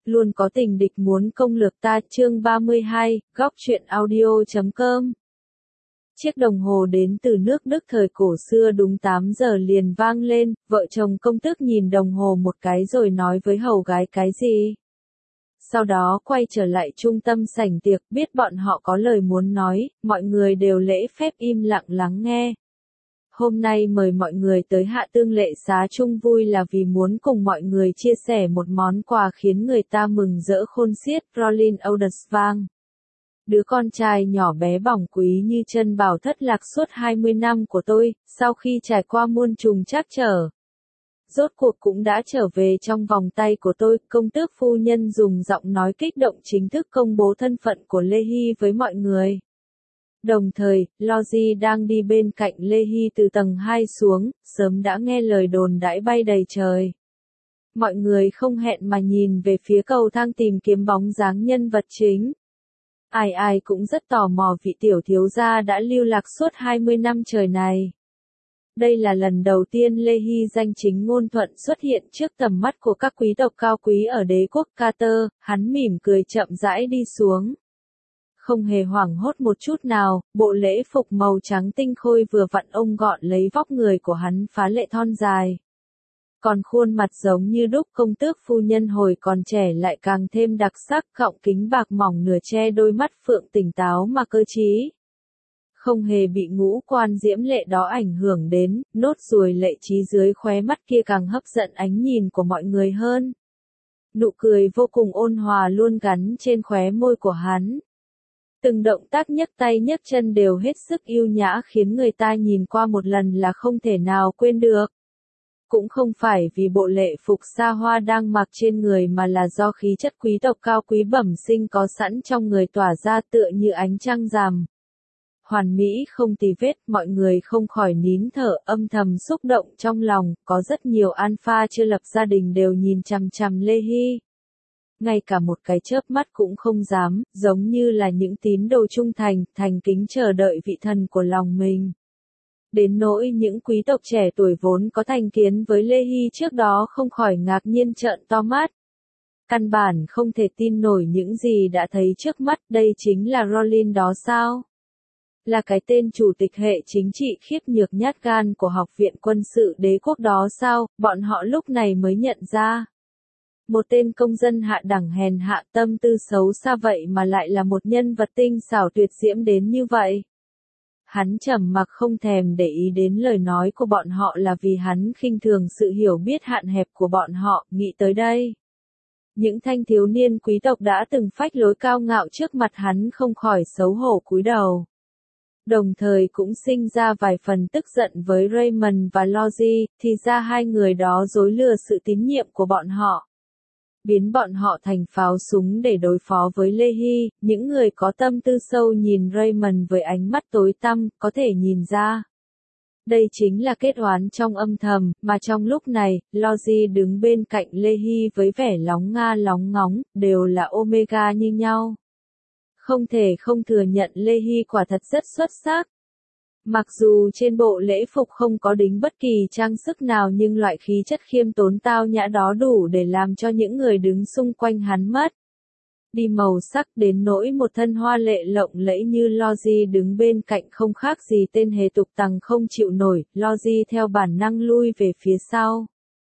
luôn có tình địch muốn công lược ta. Chương 32, góc truyện audio.com. Chiếc đồng hồ đến từ nước Đức thời cổ xưa đúng 8 giờ liền vang lên, vợ chồng công tước nhìn đồng hồ một cái rồi nói với hầu gái cái gì. Sau đó quay trở lại trung tâm sảnh tiệc, biết bọn họ có lời muốn nói, mọi người đều lễ phép im lặng lắng nghe. Hôm nay mời mọi người tới Hạ Tương lệ xá chung vui là vì muốn cùng mọi người chia sẻ một món quà khiến người ta mừng rỡ khôn xiết. Rolin Odersvang, đứa con trai nhỏ bé bỏng quý như chân bảo thất lạc suốt 20 năm của tôi, sau khi trải qua muôn trùng trắc trở, rốt cuộc cũng đã trở về trong vòng tay của tôi. Công tước phu nhân dùng giọng nói kích động chính thức công bố thân phận của Lehi với mọi người. Đồng thời, Logi đang đi bên cạnh Lehi từ tầng 2 xuống, sớm đã nghe lời đồn đãi bay đầy trời. Mọi người không hẹn mà nhìn về phía cầu thang tìm kiếm bóng dáng nhân vật chính. Ai ai cũng rất tò mò vị tiểu thiếu gia đã lưu lạc suốt 20 năm trời này. Đây là lần đầu tiên Lehi danh chính ngôn thuận xuất hiện trước tầm mắt của các quý tộc cao quý ở đế quốc Carter. Hắn mỉm cười chậm rãi đi xuống. Không hề hoảng hốt một chút nào, bộ lễ phục màu trắng tinh khôi vừa vặn ôm gọn lấy vóc người của hắn phá lệ thon dài. Còn khuôn mặt giống như đúc. Công tước phu nhân hồi còn trẻ lại càng thêm đặc sắc, gọng kính bạc mỏng nửa che đôi mắt phượng tỉnh táo mà cơ trí. Không hề bị ngũ quan diễm lệ đó ảnh hưởng đến, nốt ruồi lệ trí dưới khóe mắt kia càng hấp dẫn ánh nhìn của mọi người hơn. Nụ cười vô cùng ôn hòa luôn gắn trên khóe môi của hắn. Từng động tác nhấc tay nhấc chân đều hết sức yêu nhã khiến người ta nhìn qua một lần là không thể nào quên được. Cũng không phải vì bộ lễ phục xa hoa đang mặc trên người mà là do khí chất quý tộc cao quý bẩm sinh có sẵn trong người tỏa ra tựa như ánh trăng rằm. Hoàn mỹ không tì vết, mọi người không khỏi nín thở, âm thầm xúc động trong lòng. Có rất nhiều alpha chưa lập gia đình đều nhìn chằm chằm Lehi. Ngay cả một cái chớp mắt cũng không dám, giống như là những tín đồ trung thành, thành kính chờ đợi vị thần của lòng mình. Đến nỗi những quý tộc trẻ tuổi vốn có thành kiến với Lehi trước đó không khỏi ngạc nhiên trợn to mắt. Căn bản không thể tin nổi những gì đã thấy trước mắt. Đây chính là Rolin đó sao? Là cái tên chủ tịch hệ chính trị khiếp nhược nhát gan của Học viện Quân sự Đế quốc đó sao? Bọn họ lúc này mới nhận ra. Một tên công dân hạ đẳng hèn hạ tâm tư xấu xa vậy mà lại là một nhân vật tinh xảo tuyệt diễm đến như vậy. Hắn trầm mặc không thèm để ý đến lời nói của bọn họ là vì hắn khinh thường sự hiểu biết hạn hẹp của bọn họ. Nghĩ tới đây, những thanh thiếu niên quý tộc đã từng phách lối cao ngạo trước mặt hắn không khỏi xấu hổ cúi đầu. Đồng thời cũng sinh ra vài phần tức giận với Raymond và Logi, thì ra hai người đó dối lừa sự tín nhiệm của bọn họ. Biến bọn họ thành pháo súng để đối phó với Lehi. Những người có tâm tư sâu nhìn Raymond với ánh mắt tối tăm, có thể nhìn ra. Đây chính là kết oán trong âm thầm, mà trong lúc này, Logi đứng bên cạnh Lehi với vẻ lóng nga lóng ngóng, đều là Omega như nhau. Không thể không thừa nhận Lehi quả thật rất xuất sắc. Mặc dù trên bộ lễ phục không có đính bất kỳ trang sức nào nhưng loại khí chất khiêm tốn tao nhã đó đủ để làm cho những người đứng xung quanh hắn mất đi màu sắc. Đến nỗi một thân hoa lệ lộng lẫy như Logi đứng bên cạnh không khác gì tên hề tục tằng không chịu nổi. Logi theo bản năng lui về phía sau.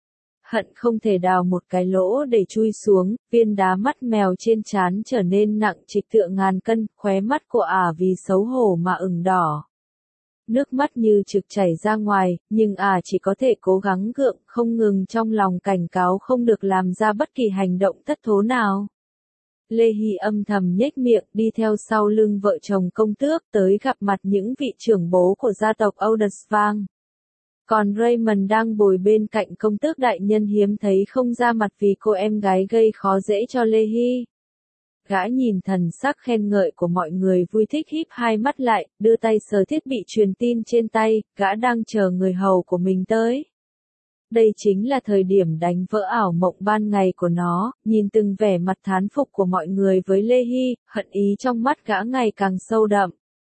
Hận không thể đào một cái lỗ để chui xuống. Viên đá mắt mèo trên trán trở nên nặng trịch tựa ngàn cân, khóe mắt của ả vì xấu hổ mà ửng đỏ. Nước mắt như trực chảy ra ngoài, nhưng chỉ có thể cố gắng gượng, không ngừng trong lòng cảnh cáo không được làm ra bất kỳ hành động thất thố nào. Lehi âm thầm nhếch miệng đi theo sau lưng vợ chồng công tước tới gặp mặt những vị trưởng bố của gia tộc Odersvang. Còn Raymond đang bồi bên cạnh công tước đại nhân hiếm thấy không ra mặt vì cô em gái gây khó dễ cho Lehi. Gã nhìn thần sắc khen ngợi của mọi người vui thích híp hai mắt lại, đưa tay sờ thiết bị truyền tin trên tay. Gã đang chờ người hầu của mình tới. Đây chính là thời điểm đánh vỡ ảo mộng ban ngày của nó. Nhìn từng vẻ mặt thán phục của mọi người với Lehi, hận ý trong mắt gã ngày càng sâu đậm.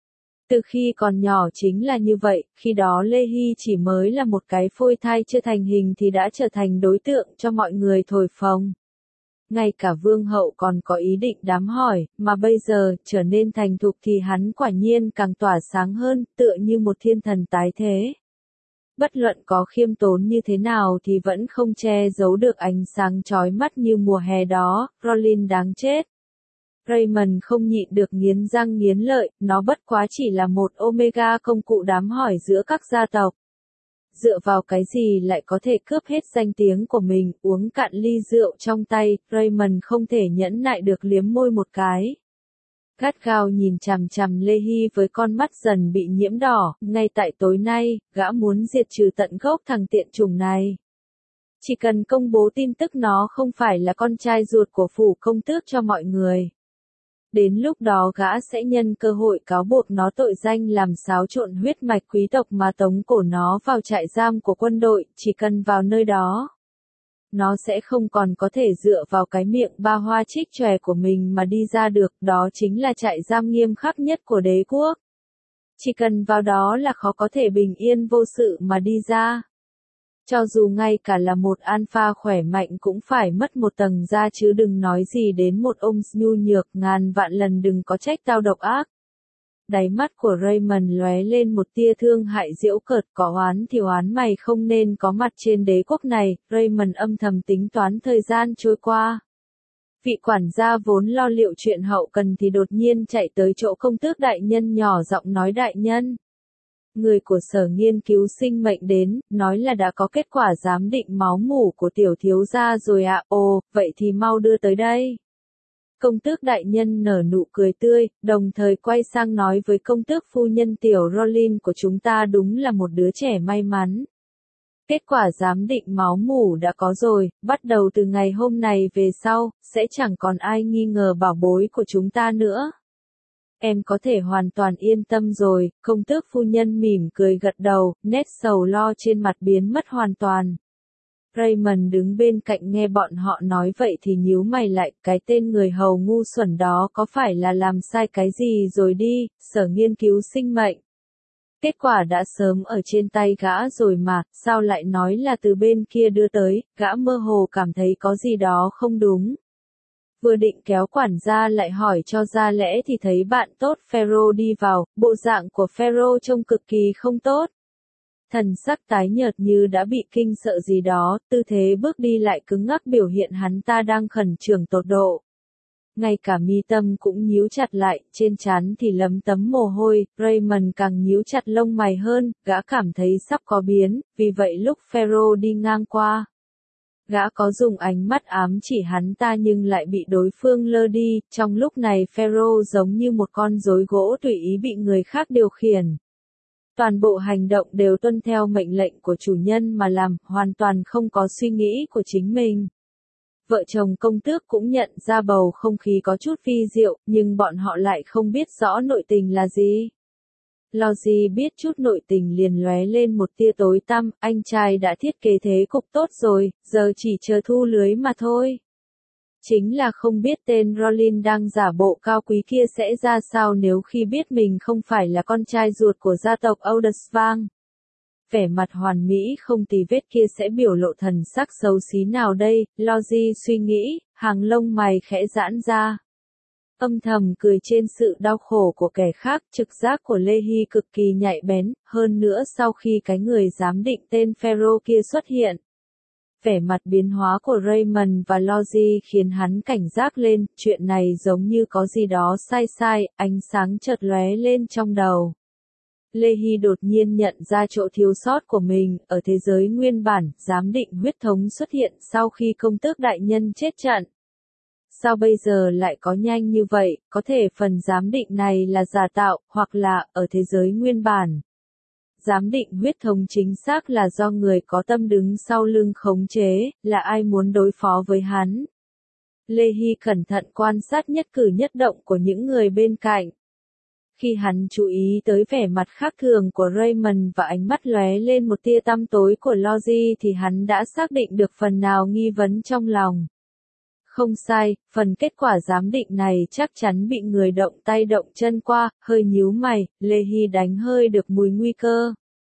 Từ khi còn nhỏ chính là như vậy, khi đó Lehi chỉ mới là một cái phôi thai chưa thành hình thì đã trở thành đối tượng cho mọi người thổi phồng. Ngay cả vương hậu còn có ý định đám hỏi, mà bây giờ, trở nên thành thục thì hắn quả nhiên càng tỏa sáng hơn, tựa như một thiên thần tái thế. Bất luận có khiêm tốn như thế nào thì vẫn không che giấu được ánh sáng chói mắt như mùa hè đó, Rollin đáng chết. Raymond không nhịn được nghiến răng nghiến lợi, nó bất quá chỉ là một Omega công cụ đám hỏi giữa các gia tộc. Dựa vào cái gì lại có thể cướp hết danh tiếng của mình, uống cạn ly rượu trong tay, Raymond không thể nhẫn nại được liếm môi một cái. Gắt gao nhìn chằm chằm Lê Hy với con mắt dần bị nhiễm đỏ, ngay tại tối nay, gã muốn diệt trừ tận gốc thằng tiện chủng này. Chỉ cần công bố tin tức nó không phải là con trai ruột của phủ công tước cho mọi người. Đến lúc đó gã sẽ nhân cơ hội cáo buộc nó tội danh làm xáo trộn huyết mạch quý tộc mà tống cổ nó vào trại giam của quân đội, chỉ cần vào nơi đó. Nó sẽ không còn có thể dựa vào cái miệng ba hoa trích chòe của mình mà đi ra được, đó chính là trại giam nghiêm khắc nhất của đế quốc. Chỉ cần vào đó là khó có thể bình yên vô sự mà đi ra. Cho dù ngay cả là một alpha khỏe mạnh cũng phải mất một tầng da chứ đừng nói gì đến một ông nhu nhược, ngàn vạn lần đừng có trách tao độc ác. Đáy mắt của Raymond lóe lên một tia thương hại giễu cợt, có oán thì oán mày không nên có mặt trên đế quốc này, Raymond âm thầm tính toán thời gian trôi qua. Vị quản gia vốn lo liệu chuyện hậu cần thì đột nhiên chạy tới chỗ công tước đại nhân nhỏ giọng nói đại nhân. Người của sở nghiên cứu sinh mệnh đến, nói là đã có kết quả giám định máu mủ của tiểu thiếu gia rồi ạ, ồ, vậy thì mau đưa tới đây. Công tước đại nhân nở nụ cười tươi, đồng thời quay sang nói với công tước phu nhân tiểu Rollin của chúng ta đúng là một đứa trẻ may mắn. Kết quả giám định máu mủ đã có rồi, bắt đầu từ ngày hôm này về sau, sẽ chẳng còn ai nghi ngờ bảo bối của chúng ta nữa. Em có thể hoàn toàn yên tâm rồi, công tước phu nhân mỉm cười gật đầu, nét sầu lo trên mặt biến mất hoàn toàn. Raymond đứng bên cạnh nghe bọn họ nói vậy thì nhíu mày lại, cái tên người hầu ngu xuẩn đó có phải là làm sai cái gì rồi đi, sở nghiên cứu sinh mệnh. Kết quả đã sớm ở trên tay gã rồi mà, sao lại nói là từ bên kia đưa tới, gã mơ hồ cảm thấy có gì đó không đúng. Vừa định kéo quản gia lại hỏi cho ra lẽ thì thấy bạn tốt Pharaoh đi vào, bộ dạng của Pharaoh trông cực kỳ không tốt. Thần sắc tái nhợt như đã bị kinh sợ gì đó, tư thế bước đi lại cứng ngắc biểu hiện hắn ta đang khẩn trương tột độ. Ngay cả mi tâm cũng nhíu chặt lại, trên trán thì lấm tấm mồ hôi, Raymond càng nhíu chặt lông mày hơn, gã cảm thấy sắp có biến, vì vậy lúc Pharaoh đi ngang qua. Gã có dùng ánh mắt ám chỉ hắn ta nhưng lại bị đối phương lơ đi, trong lúc này Pharaoh giống như một con rối gỗ tùy ý bị người khác điều khiển. Toàn bộ hành động đều tuân theo mệnh lệnh của chủ nhân mà làm, hoàn toàn không có suy nghĩ của chính mình. Vợ chồng công tước cũng nhận ra bầu không khí có chút vi diệu, nhưng bọn họ lại không biết rõ nội tình là gì. Logi biết chút nội tình liền lóe lên một tia tối tăm, anh trai đã thiết kế thế cục tốt rồi, giờ chỉ chờ thu lưới mà thôi. Chính là không biết tên Rollin đang giả bộ cao quý kia sẽ ra sao nếu khi biết mình không phải là con trai ruột của gia tộc Odersvang. Vẻ mặt hoàn mỹ không tì vết kia sẽ biểu lộ thần sắc xấu xí nào đây, Logi suy nghĩ, hàng lông mày khẽ giãn ra. Âm thầm cười trên sự đau khổ của kẻ khác, trực giác của Lê Hy cực kỳ nhạy bén, hơn nữa sau khi cái người giám định tên Pharaoh kia xuất hiện. Vẻ mặt biến hóa của Raymond và Logi khiến hắn cảnh giác lên, chuyện này giống như có gì đó sai sai, ánh sáng chợt lóe lên trong đầu. Lê Hy đột nhiên nhận ra chỗ thiếu sót của mình, ở thế giới nguyên bản, giám định huyết thống xuất hiện sau khi công tước đại nhân chết trận. Sao bây giờ lại có nhanh như vậy, có thể phần giám định này là giả tạo, hoặc là, ở thế giới nguyên bản. Giám định huyết thống chính xác là do người có tâm đứng sau lưng khống chế, là ai muốn đối phó với hắn. Lê Hy cẩn thận quan sát nhất cử nhất động của những người bên cạnh. Khi hắn chú ý tới vẻ mặt khác thường của Raymond và ánh mắt lóe lên một tia tăm tối của Logi thì hắn đã xác định được phần nào nghi vấn trong lòng. Không sai, phần kết quả giám định này chắc chắn bị người động tay động chân qua, hơi nhíu mày, Lê Hy đánh hơi được mùi nguy cơ.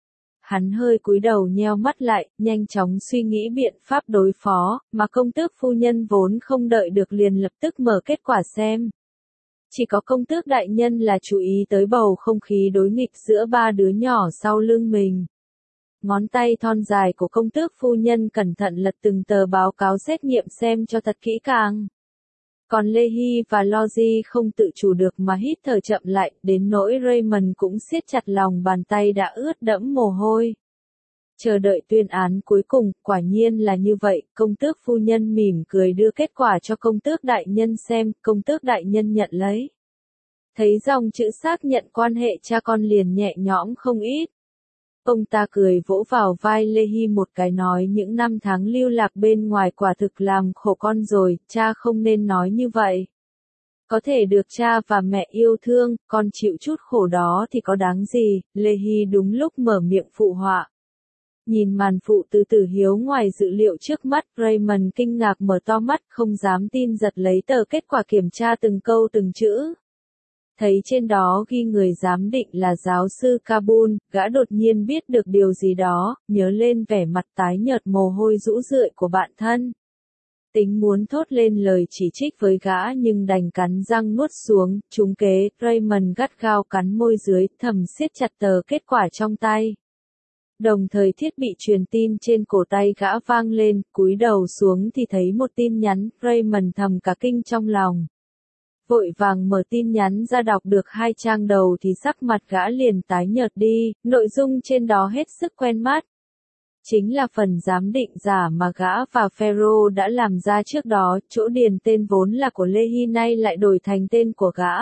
hắn hơi cúi đầu nheo mắt lại, nhanh chóng suy nghĩ biện pháp đối phó, mà công tước phu nhân vốn không đợi được liền lập tức mở kết quả xem. Chỉ có công tước đại nhân là chú ý tới bầu không khí đối nghịch giữa ba đứa nhỏ sau lưng mình. Ngón tay thon dài của công tước phu nhân cẩn thận lật từng tờ báo cáo xét nghiệm xem cho thật kỹ càng. Còn Lehi và Logie không tự chủ được mà hít thở chậm lại, đến nỗi Raymond cũng siết chặt lòng bàn tay đã ướt đẫm mồ hôi. Chờ đợi tuyên án cuối cùng, quả nhiên là như vậy, công tước phu nhân mỉm cười đưa kết quả cho công tước đại nhân xem, công tước đại nhân nhận lấy. Thấy dòng chữ xác nhận quan hệ cha con liền nhẹ nhõm không ít. Ông ta cười vỗ vào vai Lehi một cái nói những năm tháng lưu lạc bên ngoài quả thực làm khổ con rồi, cha không nên nói như vậy. Có thể được cha và mẹ yêu thương, con chịu chút khổ đó thì có đáng gì, Lehi đúng lúc mở miệng phụ họa. Nhìn màn phụ từ tử hiếu ngoài dự liệu trước mắt, Raymond kinh ngạc mở to mắt không dám tin giật lấy tờ kết quả kiểm tra từng câu từng chữ. Thấy trên đó ghi người giám định là giáo sư Kabul, gã đột nhiên biết được điều gì đó, nhớ lên vẻ mặt tái nhợt mồ hôi rũ rượi của bạn thân. Tính muốn thốt lên lời chỉ trích với gã nhưng đành cắn răng nuốt xuống, trúng kế, Raymond gắt gao cắn môi dưới, thầm siết chặt tờ kết quả trong tay. Đồng thời thiết bị truyền tin trên cổ tay gã vang lên, cúi đầu xuống thì thấy một tin nhắn, Raymond thầm cả kinh trong lòng. Vội vàng mở tin nhắn ra đọc được 2 trang đầu thì sắc mặt gã liền tái nhợt đi, nội dung trên đó hết sức quen mắt. Chính là phần giám định giả mà gã và Pharaoh đã làm ra trước đó, chỗ điền tên vốn là của Lehi nay lại đổi thành tên của gã.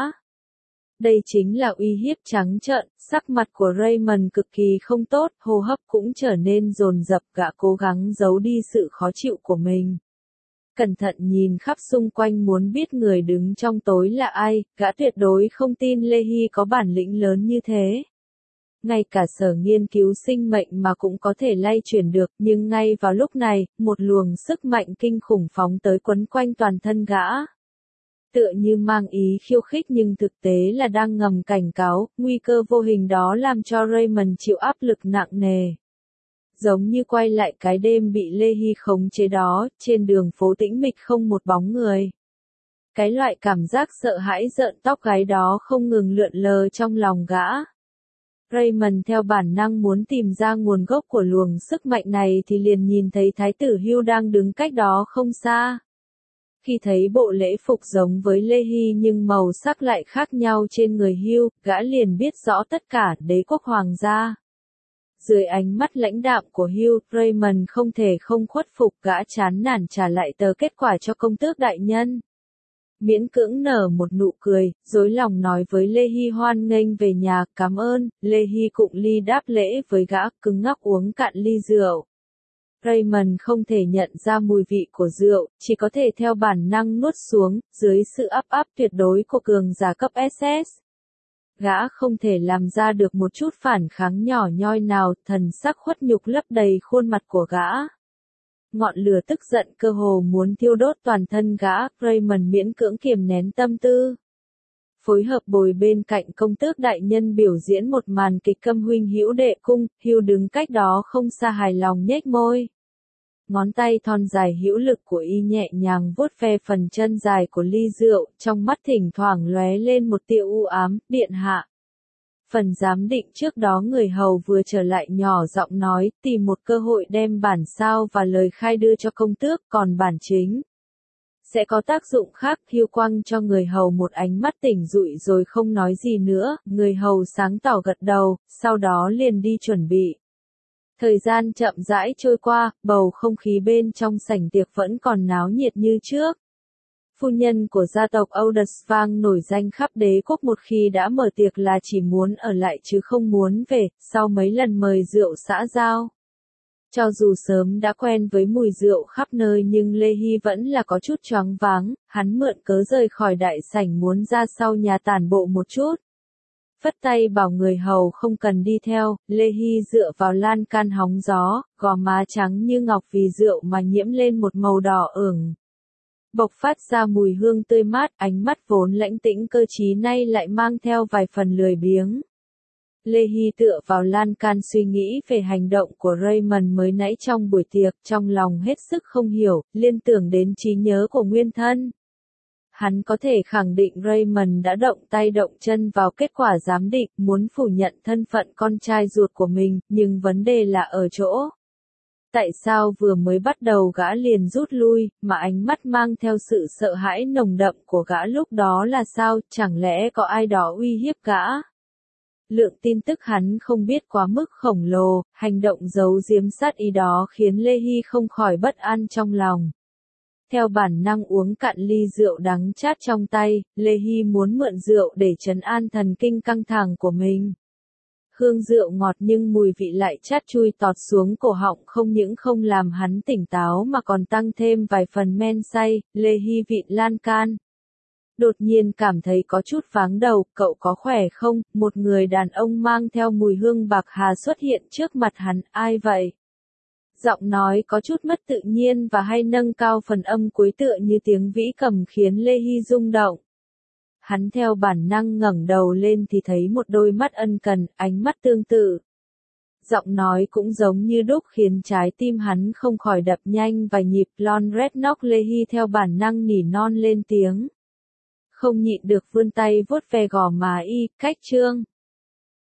Đây chính là uy hiếp trắng trợn, sắc mặt của Raymond cực kỳ không tốt, hô hấp cũng trở nên dồn dập, gã cố gắng giấu đi sự khó chịu của mình. Cẩn thận nhìn khắp xung quanh muốn biết người đứng trong tối là ai, gã tuyệt đối không tin Lehi có bản lĩnh lớn như thế. Ngay cả sở nghiên cứu sinh mệnh mà cũng có thể lay chuyển được, nhưng ngay vào lúc này, một luồng sức mạnh kinh khủng phóng tới quấn quanh toàn thân gã. Tựa như mang ý khiêu khích nhưng thực tế là đang ngầm cảnh cáo, nguy cơ vô hình đó làm cho Raymond chịu áp lực nặng nề. Giống như quay lại cái đêm bị Lehi khống chế đó, trên đường phố tĩnh mịch không một bóng người. Cái loại cảm giác sợ hãi rợn tóc gáy đó không ngừng lượn lờ trong lòng gã. Raymond theo bản năng muốn tìm ra nguồn gốc của luồng sức mạnh này thì liền nhìn thấy Thái tử Hugh đang đứng cách đó không xa. Khi thấy bộ lễ phục giống với Lehi nhưng màu sắc lại khác nhau trên người Hugh, gã liền biết rõ tất cả, đế quốc hoàng gia. Dưới ánh mắt lãnh đạm của Hugh, Raymond không thể không khuất phục, gã chán nản trả lại tờ kết quả cho công tước đại nhân. Miễn cưỡng nở một nụ cười, dối lòng nói với Lehi hoan nghênh về nhà, cảm ơn, Lehi cụng ly đáp lễ với gã, cứng ngắc uống cạn ly rượu. Raymond không thể nhận ra mùi vị của rượu, chỉ có thể theo bản năng nuốt xuống, dưới sự áp tuyệt đối của cường giả cấp SS. Gã không thể làm ra được một chút phản kháng nhỏ nhoi nào, thần sắc khuất nhục lấp đầy khuôn mặt của gã. Ngọn lửa tức giận cơ hồ muốn thiêu đốt toàn thân gã, Raymond miễn cưỡng kiềm nén tâm tư. Phối hợp bồi bên cạnh công tước đại nhân biểu diễn một màn kịch câm huynh hữu đệ cung, Hugh đứng cách đó không xa hài lòng nhếch môi. Ngón tay thon dài hữu lực của y nhẹ nhàng vuốt ve phần chân dài của ly rượu, trong mắt thỉnh thoảng lóe lên một tia u ám, điện hạ. Phần giám định trước đó người hầu vừa trở lại nhỏ giọng nói, tìm một cơ hội đem bản sao và lời khai đưa cho công tước, còn bản chính sẽ có tác dụng khác. Hugh quăng cho người hầu một ánh mắt tỉnh dụi rồi không nói gì nữa, người hầu sáng tỏ gật đầu, sau đó liền đi chuẩn bị. Thời gian chậm rãi trôi qua, bầu không khí bên trong sảnh tiệc vẫn còn náo nhiệt như trước. Phu nhân của gia tộc Odersvang nổi danh khắp đế quốc một khi đã mở tiệc là chỉ muốn ở lại chứ không muốn về, sau mấy lần mời rượu xã giao. Cho dù sớm đã quen với mùi rượu khắp nơi nhưng Lehi vẫn là có chút choáng váng, hắn mượn cớ rời khỏi đại sảnh muốn ra sau nhà tản bộ một chút. Phất tay bảo người hầu không cần đi theo, Lehi dựa vào lan can hóng gió, gò má trắng như ngọc vì rượu mà nhiễm lên một màu đỏ ửng. Bộc phát ra mùi hương tươi mát, ánh mắt vốn lãnh tĩnh cơ trí nay lại mang theo vài phần lười biếng. Lê Hy tựa vào lan can suy nghĩ về hành động của Raymond mới nãy trong buổi tiệc, trong lòng hết sức không hiểu, liên tưởng đến trí nhớ của nguyên thân. Hắn có thể khẳng định Raymond đã động tay động chân vào kết quả giám định, muốn phủ nhận thân phận con trai ruột của mình, nhưng vấn đề là ở chỗ. Tại sao vừa mới bắt đầu gã liền rút lui, mà ánh mắt mang theo sự sợ hãi nồng đậm của gã lúc đó là sao, chẳng lẽ có ai đó uy hiếp gã? Lượng tin tức hắn không biết quá mức khổng lồ, hành động giấu giếm sát ý đó khiến Lê Hy không khỏi bất an trong lòng. Theo bản năng uống cạn ly rượu đắng chát trong tay, Lê Hy muốn mượn rượu để trấn an thần kinh căng thẳng của mình. Hương rượu ngọt nhưng mùi vị lại chát chui tọt xuống cổ họng, không những không làm hắn tỉnh táo mà còn tăng thêm vài phần men say. Lê Hy vịn lan can. Đột nhiên cảm thấy có chút váng đầu, cậu có khỏe không? Một người đàn ông mang theo mùi hương bạc hà xuất hiện trước mặt hắn, ai vậy? Giọng nói có chút mất tự nhiên và hay nâng cao phần âm cuối tựa như tiếng vĩ cầm khiến Lê Hy rung động. Hắn theo bản năng ngẩng đầu lên thì thấy một đôi mắt ân cần, ánh mắt tương tự. Giọng nói cũng giống như đúc khiến trái tim hắn không khỏi đập nhanh vài nhịp. Lon Redknapp. Lê Hy theo bản năng nỉ non lên tiếng. Không nhịn được vươn tay vuốt ve gò má y, cách trương.